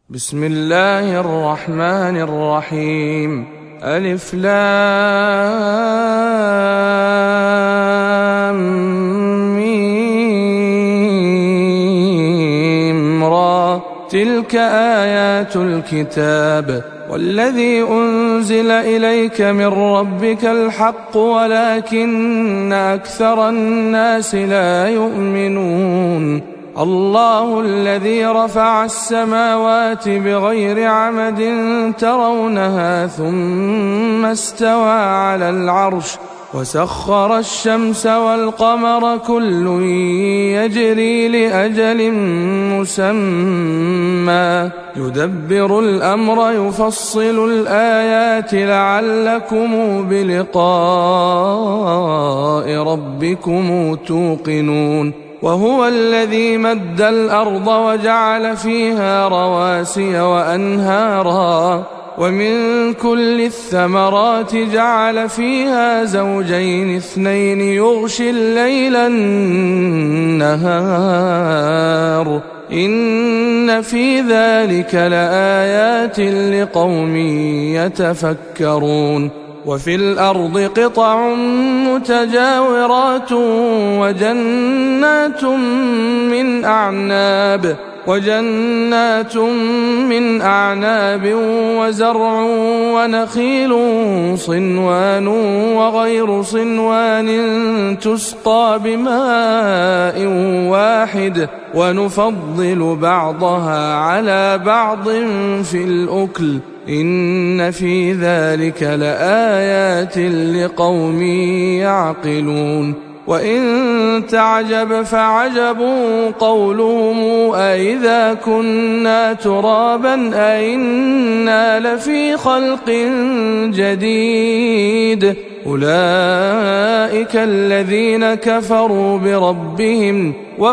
بسم الله الرحمن الرحيم. ألف لام ميم را. تلك آيات الكتاب والذي أنزل إليك من ربك الحق ولكن أكثر الناس لا يؤمنون. الله الذي رفع السماوات بغير عمد ترونها ثم استوى على العرش وسخر الشمس والقمر كل يجري لأجل مسمى يدبر الأمر يفصل الآيات لعلكم بلقاء ربكم توقنون. وهو الذي مد الأرض وجعل فيها رواسي وأنهارا ومن كل الثمرات جعل فيها زوجين اثنين يغشي الليل النهار إن في ذلك لآيات لقوم يتفكرون. وفي الأرض قطع متجاورات وجنات من أعناب وزرع ونخيل صنوان وغير صنوان تسقى بماء واحد ونفضل بعضها على بعض في الأكل إن في ذلك لآيات لقوم يعقلون. وإن تعجب فعجب قولهم أإذا كنا ترابا أإنا لفي خلق جديد أولئك الذين كفروا بربهم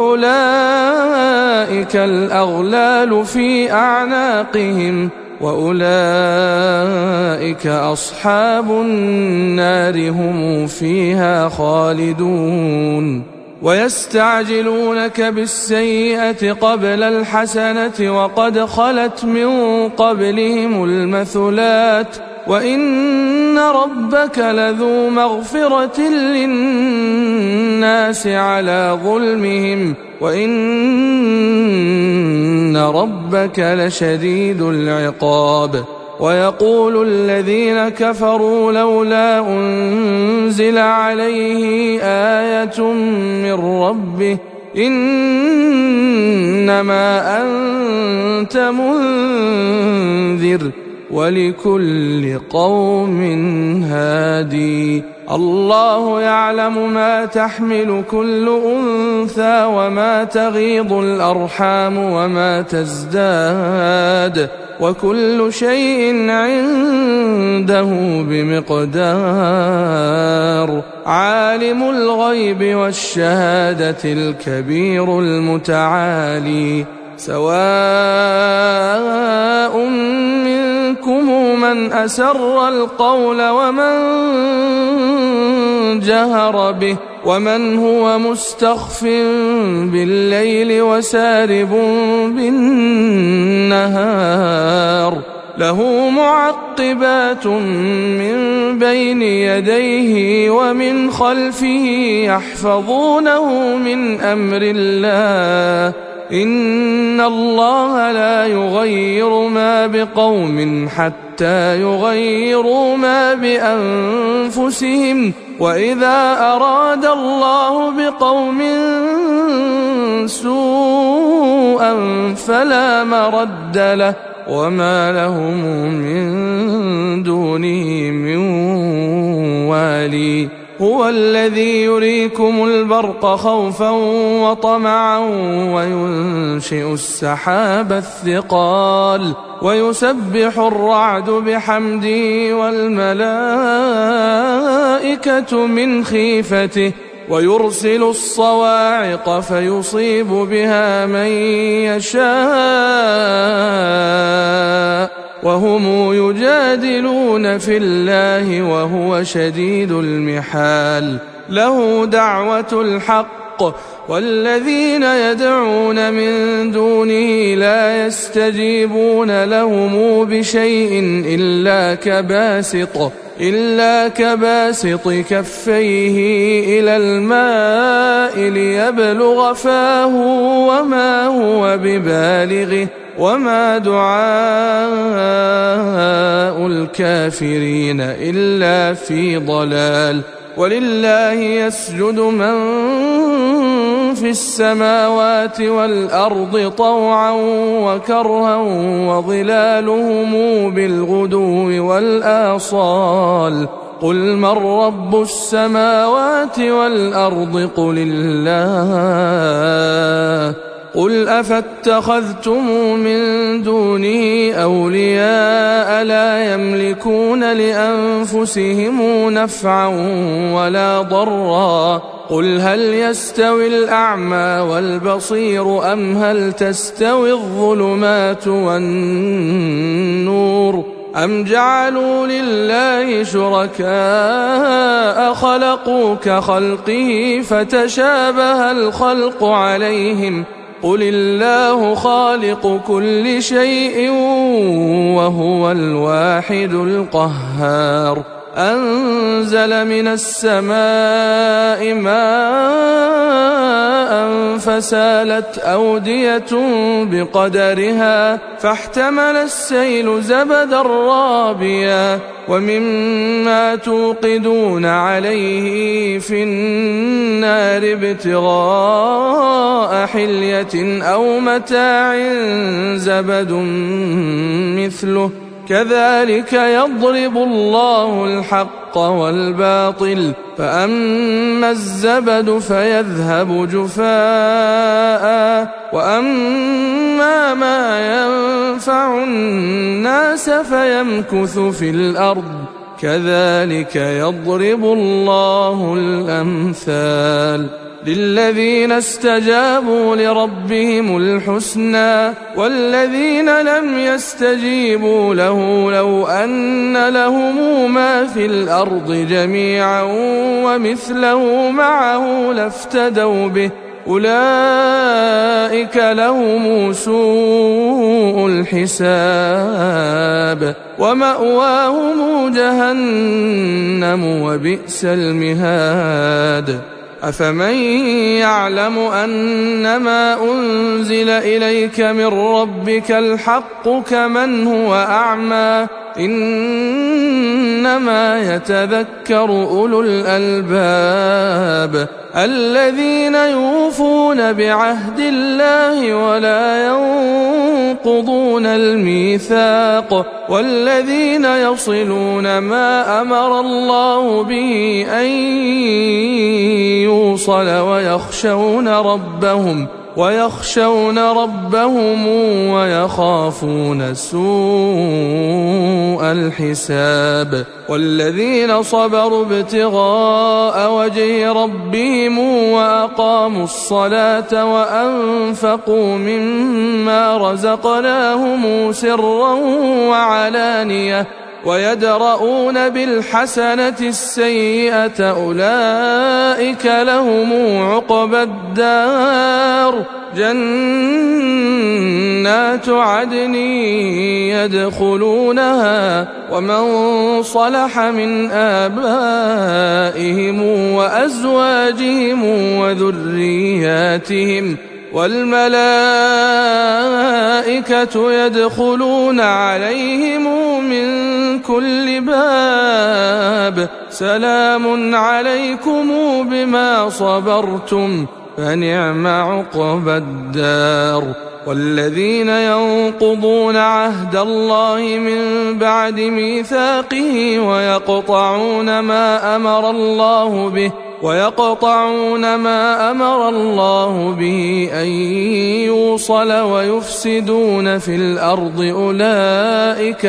وأولئك الأغلال في أعناقهم وأولئك أصحاب النار هم فيها خالدون. ويستعجلونك بالسيئة قبل الحسنة وقد خلت من قبلهم المثلات وإن ربك لذو مغفرة للناس على ظلمهم وإن ربك لشديد العقاب. ويقول الذين كفروا لولا أنزل عليه آية من ربه إنما أنت منذر ولكل قوم هادي. الله يعلم ما تحمل كل أنثى وما تغيض الأرحام وما تزداد وكل شيء عنده بمقدار. عالم الغيب والشهادة الكبير المتعالي. سواء منكم من أسر القول ومن جهر به ومن هو مستخف بالليل وسارب بالنهار له معقبات من بين يديه ومن خلفه يحفظونه من أمر الله إن الله لا يغير ما بقوم حتى يغيروا ما بأنفسهم وإذا أراد الله بقوم سوءا فلا مرد له وما لهم من دونه من والي. هو الذي يريكم البرق خوفا وطمعا وينشئ السحاب الثقال ويسبح الرعد بحمده والملائكة من خيفته ويرسل الصواعق فيصيب بها من يشاء وهم يجادلون في الله وهو شديد المحال. له دعوة الحق الحق والذين يدعون من دونه لا يستجيبون لهم بشيء إلا كباسط كفيه إلى الماء ليبلغ فاه وما هو ببالغه وما دعاء الكافرين إلا في ضلال. ولله يسجد من في السماوات والأرض طوعا وكرها وظلالهم بالغدو والآصال. قل من رب السماوات والأرض قل الله. قل أفاتخذتم من دونه أولياء لا يملكون لأنفسهم نفعا ولا ضرا. قل هل يستوي الأعمى والبصير أم هل تستوي الظلمات والنور أم جعلوا لله شركاء خلقوا كخلقه فتشابه الخلق عليهم قل الله خالق كل شيء وهو الواحد القهار. أنزل من السماء ماء فسالت أودية بقدرها فاحتمل السيل زبدا رابيا ومما توقدون عليه في النار ابتغاء حلية أو متاع زبد مثله كذلك يضرب الله الحق والباطل فأما الزبد فيذهب جفاء وأما ما ينفع الناس فيمكث في الأرض كذلك يضرب الله الأمثال. للذين استجابوا لربهم الحسنى والذين لم يستجيبوا له لو أن لهم ما في الأرض جميعا ومثله معه لافتدوا به أولئك لهم سوء الحساب ومأواهم جهنم وبئس المهاد. أفمن يعلم أنما أنزل إليك من ربك الحق كمن هو أعمى إنما يتذكر أولو الألباب الذين يوفون بعهد الله ولا ينقضون الميثاق والذين يصلون ما أمر الله به أن يوصل ويخشون ربهم ويخافون سوء الحساب. والذين صبروا ابتغاء وجه ربهم وأقاموا الصلاة وأنفقوا مما رزقناهم سرا وعلانية ويدرؤون بالحسنة السيئة أولئك لهم عقبى الدار جنات عدن يدخلونها ومن صلح من آبائهم وأزواجهم وذرياتهم والملائكة يدخلون عليهم من كل باب سلام عليكم بما صبرتم فنعم عقبى الدار. والذين ينقضون عهد الله من بعد ميثاقه ويقطعون ما أمر الله به أن يوصل ويفسدون في الأرض أولئك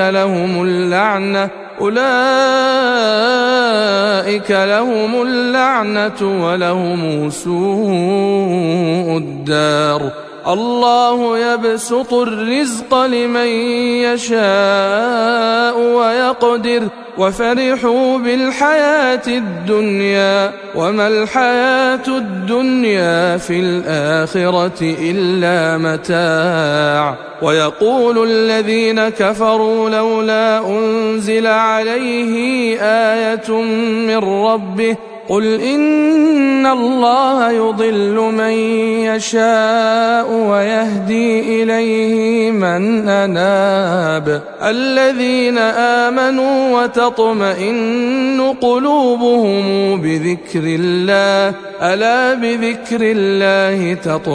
لهم اللعنة ولهم سوء الدار. الله يبسط الرزق لمن يشاء ويقدر وفرحوا بالحياة الدنيا وما الحياة الدنيا في الآخرة إلا متاع. ويقول الذين كفروا لولا أنزل عليه آية من ربه قل إن الله يضل من يشاء ويهدي إليه من أناب. الذين آمنوا وتطمئن قلوبهم بذكر الله ألا بذكر الله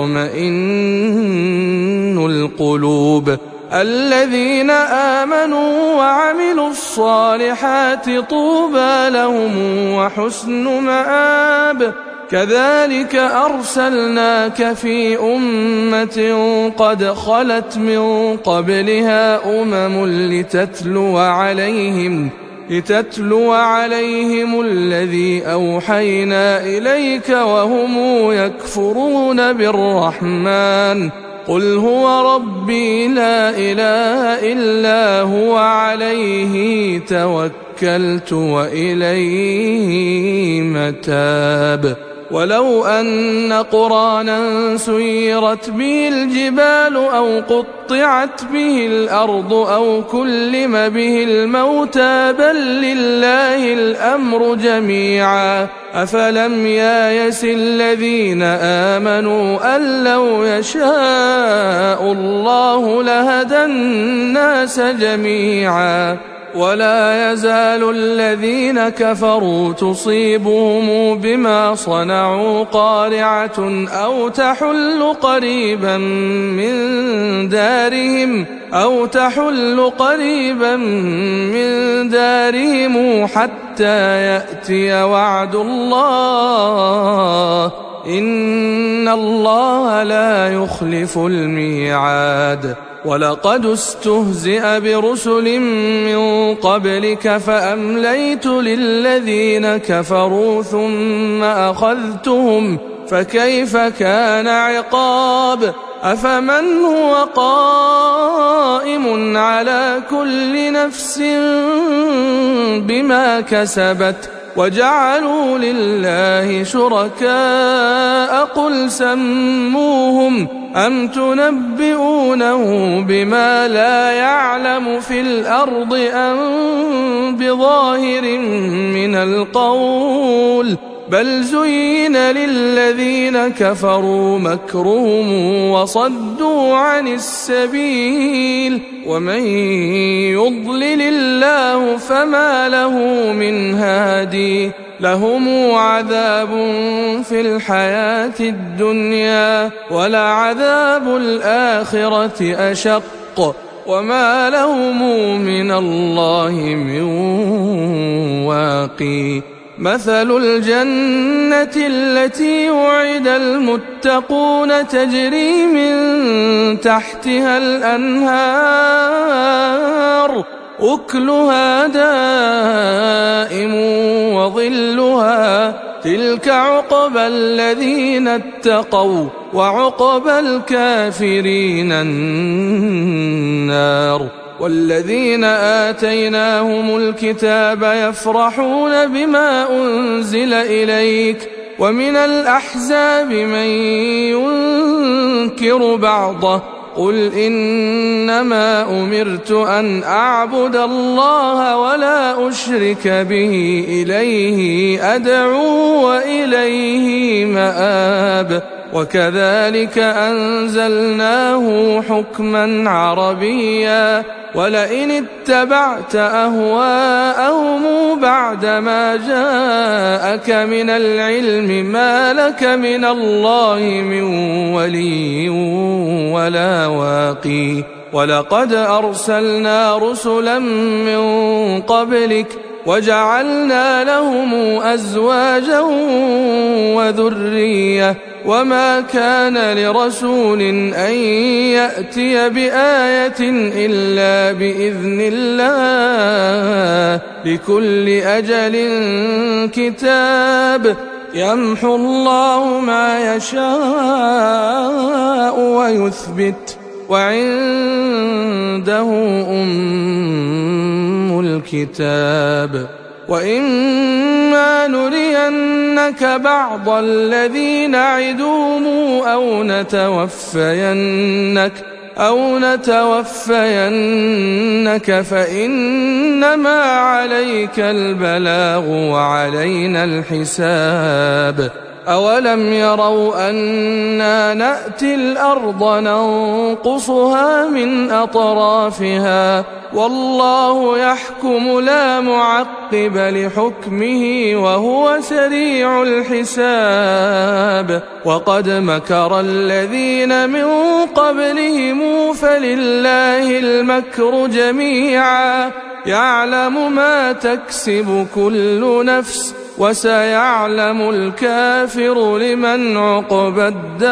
تطمئن القلوب. الذين آمنوا وعملوا الصالحات طوبى لهم وحسن مآب. كذلك أرسلناك في أمة قد خلت من قبلها لتتلو عليهم الذي أوحينا إليك وهم يكفرون بالرحمن قل هو ربي لا إله إلا هو عليه توكلت وإليه متاب. ولو أن قرآنا سيرت به الجبال أو قطعت به الأرض أو كلم به الموتى بل لله الأمر جميعا أفلم ييأس الذين آمنوا أن لو يشاء الله لهدى الناس جميعا. ولا يزال الذين كفروا تصيبهم بما صنعوا قارعة أو تحل قريبا من دارهم حتى يأتي وعد الله إن الله لا يخلف الميعاد. ولقد استهزئ برسل من قبلك فأمليت للذين كفروا ثم أخذتهم فكيف كان عقاب. أفمن هو قائم على كل نفس بما كسبت وجعلوا لله شركاء قل سموهم أم تنبئونه بما لا يعلم في الأرض أم بظاهر من القول بل زين للذين كفروا مكرهم وصدوا عن السبيل ومن يضلل الله فما له من هادي. لهم عذاب في الحياة الدنيا ولعذاب الآخرة أشق وما لهم من الله من واقي. مثل الجنة التي وعد المتقون تجري من تحتها الأنهار أكلها دائم وظلها تلك عقبى الذين اتقوا وعقبى الكافرين النار. والذين آتيناهم الكتاب يفرحون بما أنزل إليك ومن الأحزاب من ينكر بعضه قل إنما أمرت أن أعبد الله ولا أشرك به إليه أدعو وإليه مآب. وكذلك أنزلناه حكما عربيا ولئن اتبعت أهواءهم بعدما جاءك من العلم ما لك من الله من ولي ولا واقي. ولقد أرسلنا رسلا من قبلك وجعلنا لهم أزواجا وذرية وما كان لرسول أن يأتي بآية إلا بإذن الله لكل أجل كتاب. يمحو الله ما يشاء ويثبت وعنده أم الكتاب وإما نرينك بعض الذي نعدهم أو نتوفينك فإنما عليك البلاغ وعلينا الحساب أولم يروا أنا نأتي الأرض ننقصها من أطرافها والله يحكم لا معقب لحكمه وهو سريع الحساب وقد مكر الذين من قبلهم فلله المكر جميعا يعلم ما تكسب كل نفس وسيعلم الكافر لمن عقبى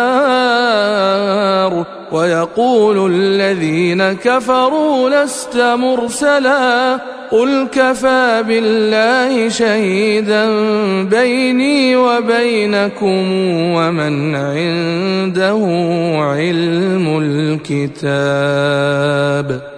الدار ويقول الذين كفروا لست مرسلا قل كفى بالله شهيدا بيني وبينكم ومن عنده علم الكتاب